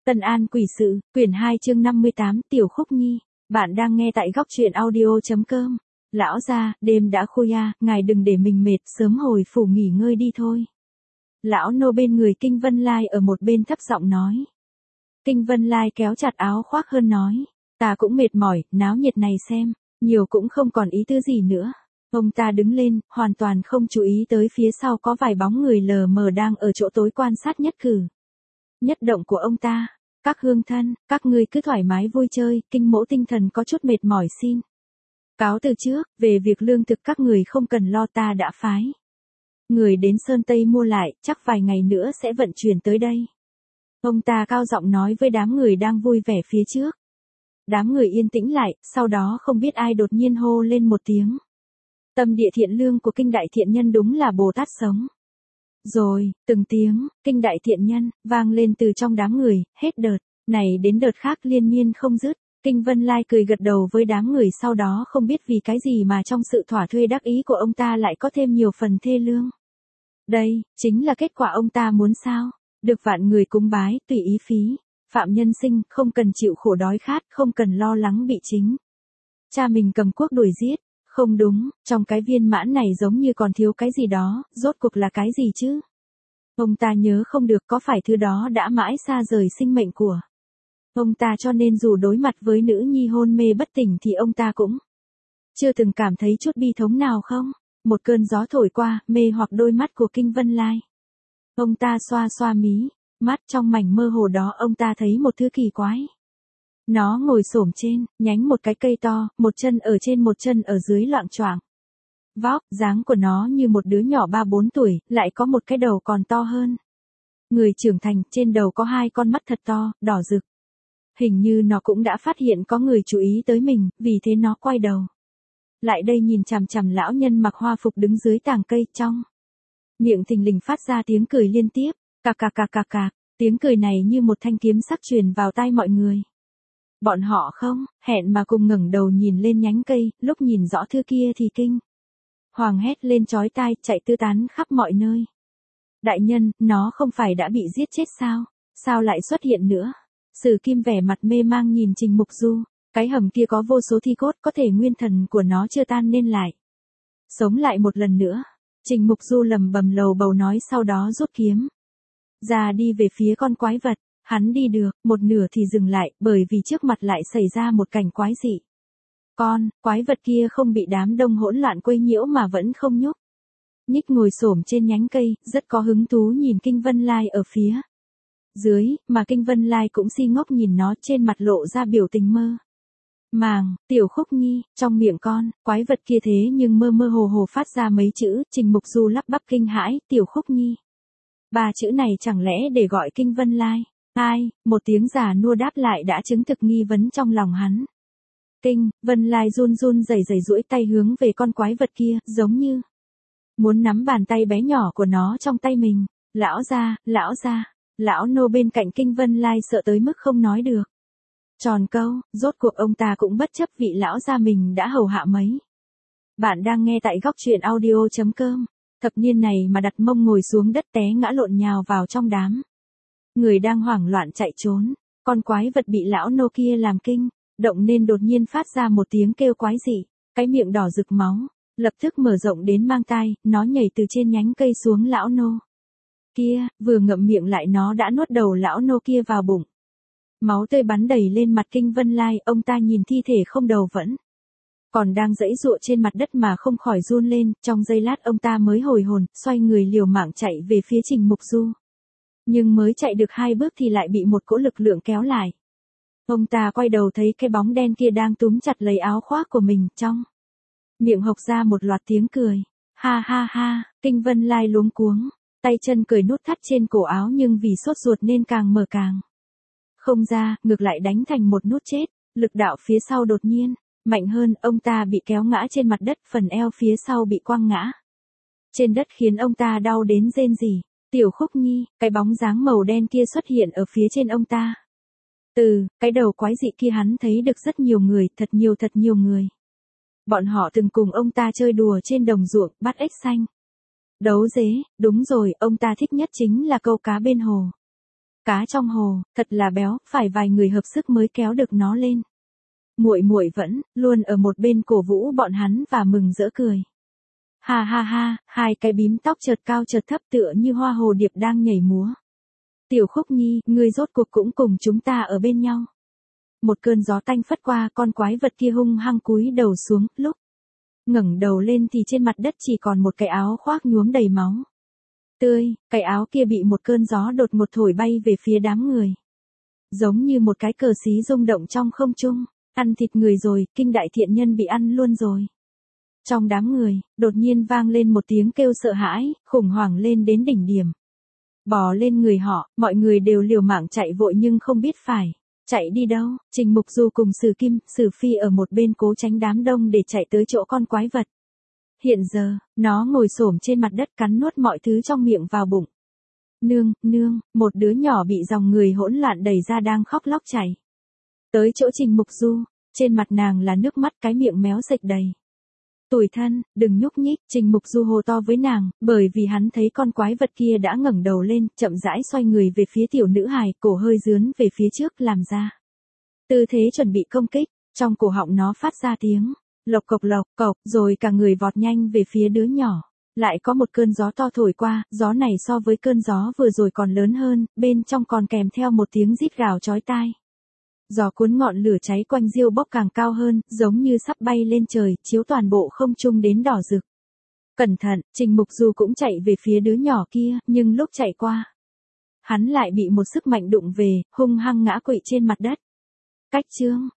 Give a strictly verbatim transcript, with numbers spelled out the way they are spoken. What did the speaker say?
Tân An Quỷ Sự, quyển hai chương năm mươi tám, Tiểu Khúc Nhi. Bạn đang nghe tại góc truyện audio.com. Lão gia, đêm đã khuya, ngài đừng để mình mệt, sớm hồi phủ nghỉ ngơi đi thôi. Lão nô bên người Kinh Vân Lai ở một bên thấp giọng nói. Kinh Vân Lai kéo chặt áo khoác hơn nói. Ta cũng mệt mỏi, náo nhiệt này xem, nhiều cũng không còn ý tư gì nữa. Ông ta đứng lên, hoàn toàn không chú ý tới phía sau có vài bóng người lờ mờ đang ở chỗ tối quan sát nhất cử nhất động của ông ta. Các hương thân, các ngươi cứ thoải mái vui chơi, Kinh mẫu tinh thần có chút mệt mỏi xin cáo từ trước, về việc lương thực các người không cần lo, ta đã phái người đến Sơn Tây mua lại, chắc vài ngày nữa sẽ vận chuyển tới đây. Ông ta cao giọng nói với đám người đang vui vẻ phía trước. Đám người yên tĩnh lại, sau đó không biết ai đột nhiên hô lên một tiếng. Tâm địa thiện lương của Kinh đại thiện nhân đúng là Bồ Tát sống. Rồi, từng tiếng, Kinh đại thiện nhân, vang lên từ trong đám người, hết đợt này đến đợt khác liên miên không dứt. Kinh Vân Lai cười gật đầu với đám người, sau đó không biết vì cái gì mà trong sự thỏa thuê đắc ý của ông ta lại có thêm nhiều phần thê lương. Đây, chính là kết quả ông ta muốn sao? Được vạn người cúng bái, tùy ý phí. Phạm nhân sinh, không cần chịu khổ đói khát, không cần lo lắng bị chính cha mình cầm cuốc đuổi giết. Không đúng, trong cái viên mãn này giống như còn thiếu cái gì đó, rốt cuộc là cái gì chứ? Ông ta nhớ không được, có phải thứ đó đã mãi xa rời sinh mệnh của ông ta, cho nên dù đối mặt với nữ nhi hôn mê bất tỉnh thì ông ta cũng chưa từng cảm thấy chút bi thống nào không? Một cơn gió thổi qua, mê hoặc đôi mắt của Kinh Vân Lai. Ông ta xoa xoa mí mắt, trong mảnh mơ hồ đó ông ta thấy một thứ kỳ quái. Nó ngồi xổm trên nhánh một cái cây to, một chân ở trên một chân ở dưới loạng choạng. Vóc dáng của nó như một đứa nhỏ ba bốn tuổi, lại có một cái đầu còn to hơn người trưởng thành, trên đầu có hai con mắt thật to, đỏ rực. Hình như nó cũng đã phát hiện có người chú ý tới mình, vì thế nó quay đầu lại đây nhìn chằm chằm lão nhân mặc hoa phục đứng dưới tàng cây, trong miệng thình lình phát ra tiếng cười liên tiếp, cạc cạc cạc cạc cạc. Tiếng cười này như một thanh kiếm sắc truyền vào tai mọi người. Bọn họ không hẹn mà cùng ngẩng đầu nhìn lên nhánh cây, lúc nhìn rõ thứ kia thì kinh hoàng hét lên chói tai, chạy tứ tán khắp mọi nơi. Đại nhân, nó không phải đã bị giết chết sao? Sao lại xuất hiện nữa? Sử Kim vẻ mặt mê mang nhìn Trình Mục Du. Cái hầm kia có vô số thi cốt, có thể nguyên thần của nó chưa tan nên lại sống lại một lần nữa. Trình Mục Du lầm bầm lầu bầu nói, sau đó rút kiếm ra đi về phía con quái vật. Hắn đi được một nửa thì dừng lại, bởi vì trước mặt lại xảy ra một cảnh quái dị. Con quái vật kia không bị đám đông hỗn loạn quấy nhiễu mà vẫn không nhúc nhích, ngồi xổm trên nhánh cây, rất có hứng thú nhìn Kinh Vân Lai ở phía dưới, mà Kinh Vân Lai cũng si ngốc nhìn nó, trên mặt lộ ra biểu tình mơ màng. Tiểu Khúc Nhi, trong miệng con quái vật kia thế nhưng mơ mơ hồ hồ phát ra mấy chữ. Trình Mục Du lắp bắp kinh hãi, Tiểu Khúc Nhi, ba chữ này chẳng lẽ để gọi Kinh Vân Lai? Ai? Một tiếng già nua đáp lại đã chứng thực nghi vấn trong lòng hắn. Kinh Vân Lai run run rẩy rẩy duỗi tay hướng về con quái vật kia, giống như muốn nắm bàn tay bé nhỏ của nó trong tay mình. Lão gia, lão gia. Lão nô bên cạnh Kinh Vân Lai sợ tới mức không nói được tròn câu. Rốt cuộc ông ta cũng bất chấp vị lão gia mình đã hầu hạ mấy. Bạn đang nghe tại góc truyện audio.com. Thập niên này mà đặt mông ngồi xuống đất té ngã lộn nhào vào trong đám người đang hoảng loạn chạy trốn. Con quái vật bị lão nô kia làm kinh động nên đột nhiên phát ra một tiếng kêu quái dị, cái miệng đỏ rực máu lập tức mở rộng đến mang tai. Nó nhảy từ trên nhánh cây xuống lão nô kia, vừa ngậm miệng lại nó đã nuốt đầu lão nô kia vào bụng. Máu tươi bắn đầy lên mặt Kinh Vân Lai, ông ta nhìn thi thể không đầu vẫn còn đang giãy giụa trên mặt đất mà không khỏi run lên. Trong giây lát ông ta mới hồi hồn, xoay người liều mạng chạy về phía Trình Mục Du. Nhưng mới chạy được hai bước thì lại bị một cỗ lực lượng kéo lại. Ông ta quay đầu thấy cái bóng đen kia đang túm chặt lấy áo khoác của mình, trong miệng hộc ra một loạt tiếng cười. Ha ha ha. Kinh Vân Lai luống cuống, tay chân cởi nút thắt trên cổ áo, nhưng vì sốt ruột nên càng mở càng không ra, ngược lại đánh thành một nút chết. Lực đạo phía sau đột nhiên mạnh hơn, ông ta bị kéo ngã trên mặt đất, phần eo phía sau bị quăng ngã trên đất khiến ông ta đau đến rên rỉ. Tiểu Khúc Nhi, cái bóng dáng màu đen kia xuất hiện ở phía trên ông ta. Từ cái đầu quái dị kia hắn thấy được rất nhiều người, thật nhiều thật nhiều người. Bọn họ từng cùng ông ta chơi đùa trên đồng ruộng, bắt ếch xanh, đấu dế. Đúng rồi, ông ta thích nhất chính là câu cá bên hồ. cá trong hồ, thật là béo, phải vài người hợp sức mới kéo được nó lên. Muội muội vẫn luôn ở một bên cổ vũ bọn hắn và mừng rỡ cười. Ha ha ha, hai cái bím tóc chợt cao chợt thấp tựa như hoa hồ điệp đang nhảy múa. Tiểu Khúc Nhi, ngươi rốt cuộc cũng cùng chúng ta ở bên nhau. Một cơn gió tanh phất qua, con quái vật kia hung hăng cúi đầu xuống, lúc ngẩng đầu lên thì trên mặt đất chỉ còn một cái áo khoác nhuốm đầy máu tươi, cái áo kia bị một cơn gió đột ngột thổi bay về phía đám người. Giống như một cái cờ xí rung động trong không trung, ăn thịt người rồi, kinh đại thiện nhân bị ăn luôn rồi. Trong đám người, đột nhiên vang lên một tiếng kêu sợ hãi, khủng hoảng lên đến đỉnh điểm. Bò lên người họ, mọi người đều liều mạng chạy vội nhưng không biết phải chạy đi đâu. Trình Mục Du cùng Sử Kim, Sử Phi ở một bên cố tránh đám đông để chạy tới chỗ con quái vật. Hiện giờ, nó ngồi xổm trên mặt đất cắn nuốt mọi thứ trong miệng vào bụng. Nương, nương, một đứa nhỏ bị dòng người hỗn loạn đẩy ra đang khóc lóc chảy tới chỗ Trình Mục Du, trên mặt nàng là nước mắt, cái miệng méo sạch đầy. Tủi thân, đừng nhúc nhích, Trình Mục Du hô to với nàng, bởi vì hắn thấy con quái vật kia đã ngẩng đầu lên, chậm rãi xoay người về phía tiểu nữ hài, cổ hơi dướn về phía trước làm ra tư thế chuẩn bị công kích, trong cổ họng nó phát ra tiếng lộc cộc lộc cộc, rồi cả người vọt nhanh về phía đứa nhỏ. Lại có một cơn gió to thổi qua, gió này so với cơn gió vừa rồi còn lớn hơn, bên trong còn kèm theo một tiếng rít gào chói tai. Gió cuốn ngọn lửa cháy quanh diêu bốc càng cao hơn, giống như sắp bay lên trời, chiếu toàn bộ không trung đến đỏ rực. Cẩn thận, Trình Mục Du cũng chạy về phía đứa nhỏ kia, nhưng lúc chạy qua, hắn lại bị một sức mạnh đụng về, hung hăng ngã quỵ trên mặt đất. Cách chương